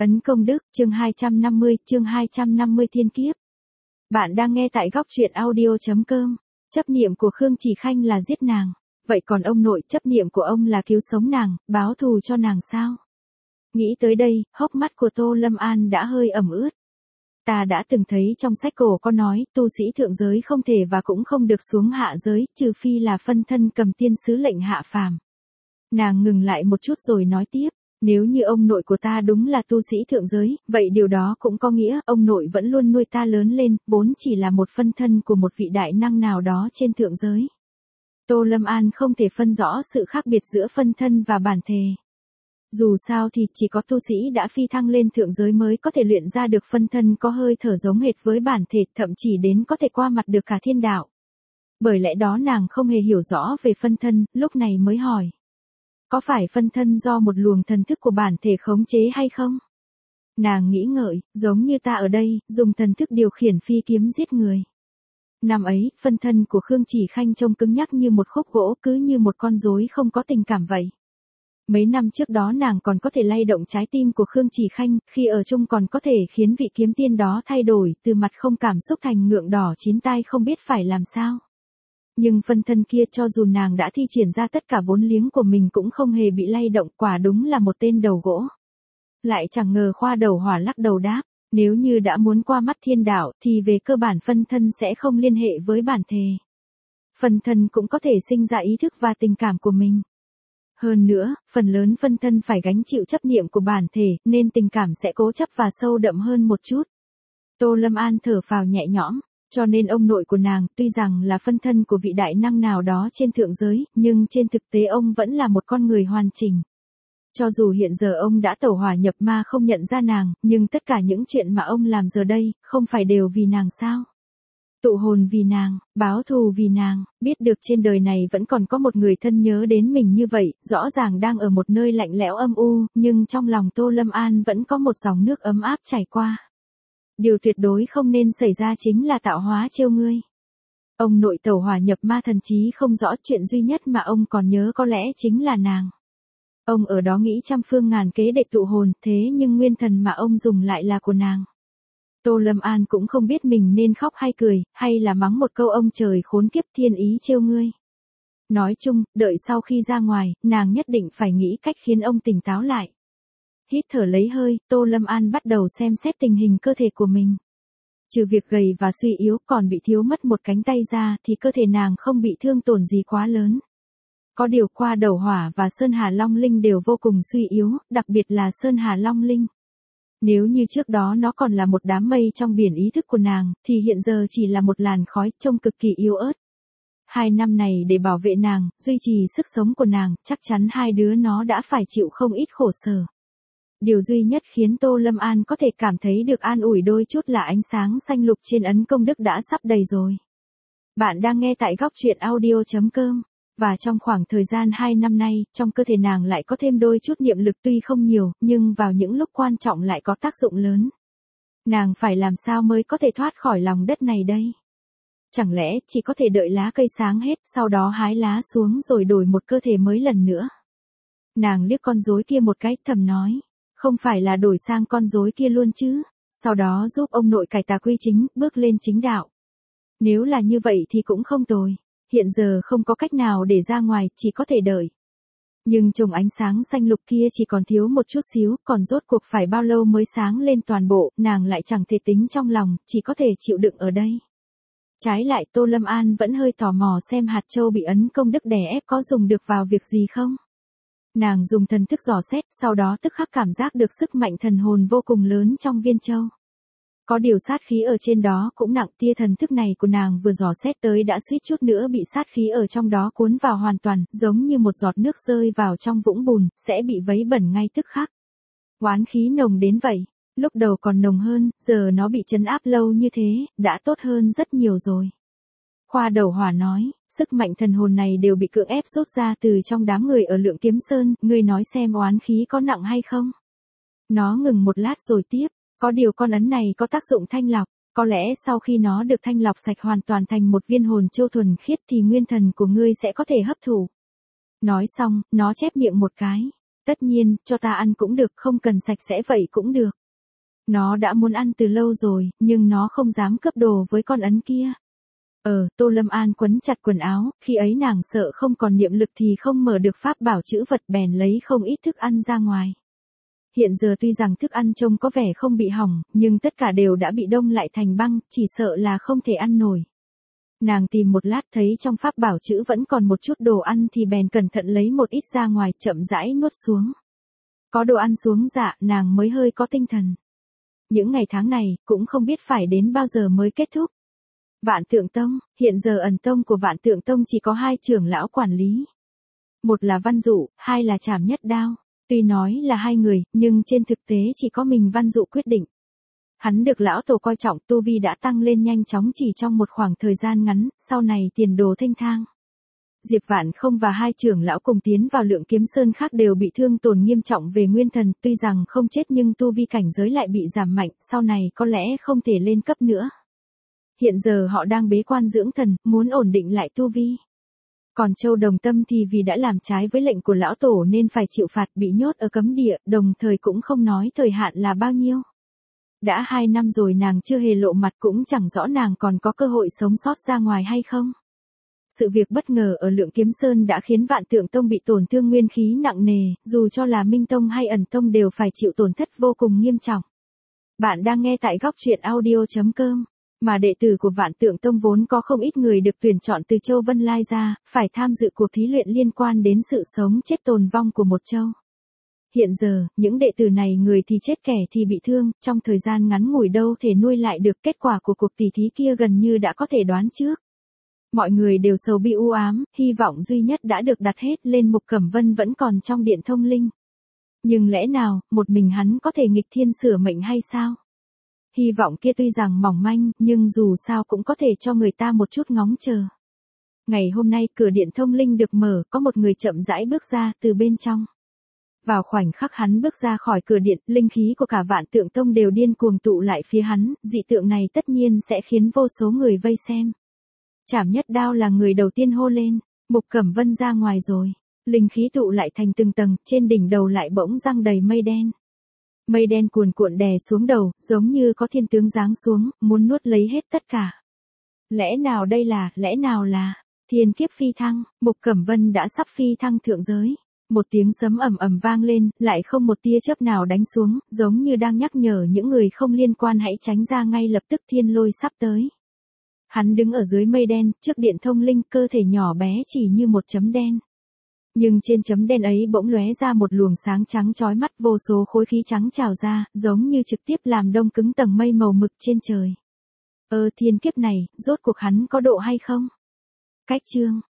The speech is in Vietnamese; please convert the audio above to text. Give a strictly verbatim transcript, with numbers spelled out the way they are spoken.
Ấn công đức, chương hai trăm năm mươi, chương hai trăm năm mươi thiên kiếp. Bạn đang nghe tại góc truyện audio.com. Chấp niệm của Khương Chỉ Khanh là giết nàng. Vậy còn ông nội, chấp niệm của ông là cứu sống nàng, báo thù cho nàng sao? Nghĩ tới đây, hốc mắt của Tô Lâm An đã hơi ẩm ướt. Ta đã từng thấy trong sách cổ có nói, tu sĩ thượng giới không thể và cũng không được xuống hạ giới, trừ phi là phân thân cầm tiên sứ lệnh hạ phàm. Nàng ngừng lại một chút rồi nói tiếp. Nếu như ông nội của ta đúng là tu sĩ thượng giới, vậy điều đó cũng có nghĩa ông nội vẫn luôn nuôi ta lớn lên, vốn chỉ là một phân thân của một vị đại năng nào đó trên thượng giới. Tô Lâm An không thể phân rõ sự khác biệt giữa phân thân và bản thể. Dù sao thì chỉ có tu sĩ đã phi thăng lên thượng giới mới có thể luyện ra được phân thân có hơi thở giống hệt với bản thể, thậm chí đến có thể qua mặt được cả thiên đạo. Bởi lẽ đó nàng không hề hiểu rõ về phân thân, lúc này mới hỏi. Có phải phân thân do một luồng thần thức của bản thể khống chế hay không? Nàng nghĩ ngợi, giống như ta ở đây, dùng thần thức điều khiển phi kiếm giết người. Năm ấy, phân thân của Khương Chỉ Khanh trông cứng nhắc như một khúc gỗ, cứ như một con rối không có tình cảm vậy. Mấy năm trước đó nàng còn có thể lay động trái tim của Khương Chỉ Khanh, khi ở chung còn có thể khiến vị kiếm tiên đó thay đổi từ mặt không cảm xúc thành ngượng đỏ chín tai không biết phải làm sao. Nhưng phân thân kia cho dù nàng đã thi triển ra tất cả vốn liếng của mình cũng không hề bị lay động, quả đúng là một tên đầu gỗ. Lại chẳng ngờ Khoa Đầu Hỏa lắc đầu đáp, nếu như đã muốn qua mắt thiên đạo thì về cơ bản phân thân sẽ không liên hệ với bản thể. Phân thân cũng có thể sinh ra ý thức và tình cảm của mình. Hơn nữa, phần lớn phân thân phải gánh chịu chấp niệm của bản thể nên tình cảm sẽ cố chấp và sâu đậm hơn một chút. Tô Lâm An thở phào nhẹ nhõm. Cho nên ông nội của nàng, tuy rằng là phân thân của vị đại năng nào đó trên thượng giới, nhưng trên thực tế ông vẫn là một con người hoàn chỉnh. Cho dù hiện giờ ông đã tẩu hỏa nhập ma không nhận ra nàng, nhưng tất cả những chuyện mà ông làm giờ đây, không phải đều vì nàng sao? Tụ hồn vì nàng, báo thù vì nàng, biết được trên đời này vẫn còn có một người thân nhớ đến mình như vậy, rõ ràng đang ở một nơi lạnh lẽo âm u, nhưng trong lòng Tô Lâm An vẫn có một dòng nước ấm áp chảy qua. Điều tuyệt đối không nên xảy ra chính là tạo hóa trêu ngươi. Ông nội tẩu hỏa nhập ma thần trí không rõ, chuyện duy nhất mà ông còn nhớ có lẽ chính là nàng. Ông ở đó nghĩ trăm phương ngàn kế để tụ hồn, thế nhưng nguyên thần mà ông dùng lại là của nàng. Tô Lâm An cũng không biết mình nên khóc hay cười, hay là mắng một câu ông trời khốn kiếp thiên ý trêu ngươi. Nói chung, đợi sau khi ra ngoài, nàng nhất định phải nghĩ cách khiến ông tỉnh táo lại. Hít thở lấy hơi, Tô Lâm An bắt đầu xem xét tình hình cơ thể của mình. Trừ việc gầy và suy yếu còn bị thiếu mất một cánh tay ra thì cơ thể nàng không bị thương tổn gì quá lớn. Có điều Khoa Đầu Hỏa và Sơn Hà Long Linh đều vô cùng suy yếu, đặc biệt là Sơn Hà Long Linh. Nếu như trước đó nó còn là một đám mây trong biển ý thức của nàng, thì hiện giờ chỉ là một làn khói trông cực kỳ yếu ớt. Hai năm này để bảo vệ nàng, duy trì sức sống của nàng, chắc chắn hai đứa nó đã phải chịu không ít khổ sở. Điều duy nhất khiến Tô Lâm An có thể cảm thấy được an ủi đôi chút là ánh sáng xanh lục trên ấn công đức đã sắp đầy rồi. Bạn đang nghe tại góc truyện audio.com. Và trong khoảng thời gian hai năm nay, trong cơ thể nàng lại có thêm đôi chút niệm lực tuy không nhiều, nhưng vào những lúc quan trọng lại có tác dụng lớn. Nàng phải làm sao mới có thể thoát khỏi lòng đất này đây? Chẳng lẽ chỉ có thể đợi lá cây sáng hết, sau đó hái lá xuống rồi đổi một cơ thể mới lần nữa? Nàng liếc con rối kia một cái, thầm nói. Không phải là đổi sang con rối kia luôn chứ, sau đó giúp ông nội cải tà quy chính, bước lên chính đạo. Nếu là như vậy thì cũng không tồi, hiện giờ không có cách nào để ra ngoài, chỉ có thể đợi. Nhưng chùm ánh sáng xanh lục kia chỉ còn thiếu một chút xíu, còn rốt cuộc phải bao lâu mới sáng lên toàn bộ, nàng lại chẳng thể tính trong lòng, chỉ có thể chịu đựng ở đây. Trái lại Tô Lâm An vẫn hơi tò mò xem hạt châu bị ấn công đức đè ép có dùng được vào việc gì không. Nàng dùng thần thức dò xét, sau đó tức khắc cảm giác được sức mạnh thần hồn vô cùng lớn trong viên châu. Có điều sát khí ở trên đó cũng nặng, tia thần thức này của nàng vừa dò xét tới đã suýt chút nữa bị sát khí ở trong đó cuốn vào hoàn toàn, giống như một giọt nước rơi vào trong vũng bùn, sẽ bị vấy bẩn ngay tức khắc. Oán khí nồng đến vậy, lúc đầu còn nồng hơn, giờ nó bị trấn áp lâu như thế, đã tốt hơn rất nhiều rồi. Khoa Đầu Hỏa nói, sức mạnh thần hồn này đều bị cưỡng ép rút ra từ trong đám người ở Lượng Kiếm Sơn, ngươi nói xem oán khí có nặng hay không? Nó ngừng một lát rồi tiếp, có điều con ấn này có tác dụng thanh lọc, có lẽ sau khi nó được thanh lọc sạch hoàn toàn thành một viên hồn châu thuần khiết thì nguyên thần của ngươi sẽ có thể hấp thụ. Nói xong, nó chép miệng một cái. Tất nhiên, cho ta ăn cũng được, không cần sạch sẽ vậy cũng được. Nó đã muốn ăn từ lâu rồi, nhưng nó không dám cướp đồ với con ấn kia. Ờ, Tô Lâm An quấn chặt quần áo, khi ấy nàng sợ không còn niệm lực thì không mở được pháp bảo chữ vật, bèn lấy không ít thức ăn ra ngoài. Hiện giờ tuy rằng thức ăn trông có vẻ không bị hỏng, nhưng tất cả đều đã bị đông lại thành băng, chỉ sợ là không thể ăn nổi. Nàng tìm một lát thấy trong pháp bảo chữ vẫn còn một chút đồ ăn thì bèn cẩn thận lấy một ít ra ngoài, chậm rãi nuốt xuống. Có đồ ăn xuống dạ, nàng mới hơi có tinh thần. Những ngày tháng này, cũng không biết phải đến bao giờ mới kết thúc. Vạn Tượng Tông, hiện giờ ẩn tông của Vạn Tượng Tông chỉ có hai trưởng lão quản lý. Một là Văn Dụ, hai là Trảm Nhất Đao. Tuy nói là hai người, nhưng trên thực tế chỉ có mình Văn Dụ quyết định. Hắn được lão tổ coi trọng, tu vi đã tăng lên nhanh chóng chỉ trong một khoảng thời gian ngắn, sau này tiền đồ thênh thang. Diệp Vạn Không và hai trưởng lão cùng tiến vào Lượng Kiếm Sơn khác đều bị thương tổn nghiêm trọng về nguyên thần, tuy rằng không chết nhưng tu vi cảnh giới lại bị giảm mạnh, sau này có lẽ không thể lên cấp nữa. Hiện giờ họ đang bế quan dưỡng thần, muốn ổn định lại tu vi. Còn Châu Đồng Tâm thì vì đã làm trái với lệnh của lão tổ nên phải chịu phạt, bị nhốt ở cấm địa, đồng thời cũng không nói thời hạn là bao nhiêu. Đã hai năm rồi nàng chưa hề lộ mặt, cũng chẳng rõ nàng còn có cơ hội sống sót ra ngoài hay không. Sự việc bất ngờ ở Lượng Kiếm Sơn đã khiến Vạn Tượng Tông bị tổn thương nguyên khí nặng nề, dù cho là Minh Tông hay Ẩn Tông đều phải chịu tổn thất vô cùng nghiêm trọng. Bạn đang nghe tại góc truyện audio chấm com. Mà đệ tử của Vạn Tượng Tông vốn có không ít người được tuyển chọn từ Châu Vân Lai ra, phải tham dự cuộc thí luyện liên quan đến sự sống chết tồn vong của một châu. Hiện giờ, những đệ tử này người thì chết kẻ thì bị thương, trong thời gian ngắn ngủi đâu thể nuôi lại được, kết quả của cuộc tỷ thí kia gần như đã có thể đoán trước. Mọi người đều sầu bi u ám, hy vọng duy nhất đã được đặt hết lên Mục Cẩm Vân vẫn còn trong Điện Thông Linh. Nhưng lẽ nào, một mình hắn có thể nghịch thiên sửa mệnh hay sao? Hy vọng kia tuy rằng mỏng manh, nhưng dù sao cũng có thể cho người ta một chút ngóng chờ. Ngày hôm nay cửa Điện Thông Linh được mở, có một người chậm rãi bước ra từ bên trong. Vào khoảnh khắc hắn bước ra khỏi cửa điện, linh khí của cả Vạn Tượng Tông đều điên cuồng tụ lại phía hắn, dị tượng này tất nhiên sẽ khiến vô số người vây xem. Trảm Nhất Đao là người đầu tiên hô lên, Mục Cẩm Vân ra ngoài rồi. Linh khí tụ lại thành từng tầng, trên đỉnh đầu lại bỗng giăng đầy mây đen. Mây đen cuồn cuộn đè xuống đầu, giống như có thiên tướng giáng xuống, muốn nuốt lấy hết tất cả. Lẽ nào đây là, lẽ nào là, thiên kiếp phi thăng, Mục Cẩm Vân đã sắp phi thăng thượng giới. Một tiếng sấm ầm ầm vang lên, lại không một tia chớp nào đánh xuống, giống như đang nhắc nhở những người không liên quan hãy tránh ra ngay lập tức, thiên lôi sắp tới. Hắn đứng ở dưới mây đen, trước Điện Thông Linh, cơ thể nhỏ bé chỉ như một chấm đen. Nhưng trên chấm đen ấy bỗng lóe ra một luồng sáng trắng chói mắt, vô số khối khí trắng trào ra, giống như trực tiếp làm đông cứng tầng mây màu mực trên trời. Ơ thiên kiếp này, rốt cuộc hắn có độ hay không? Cách chương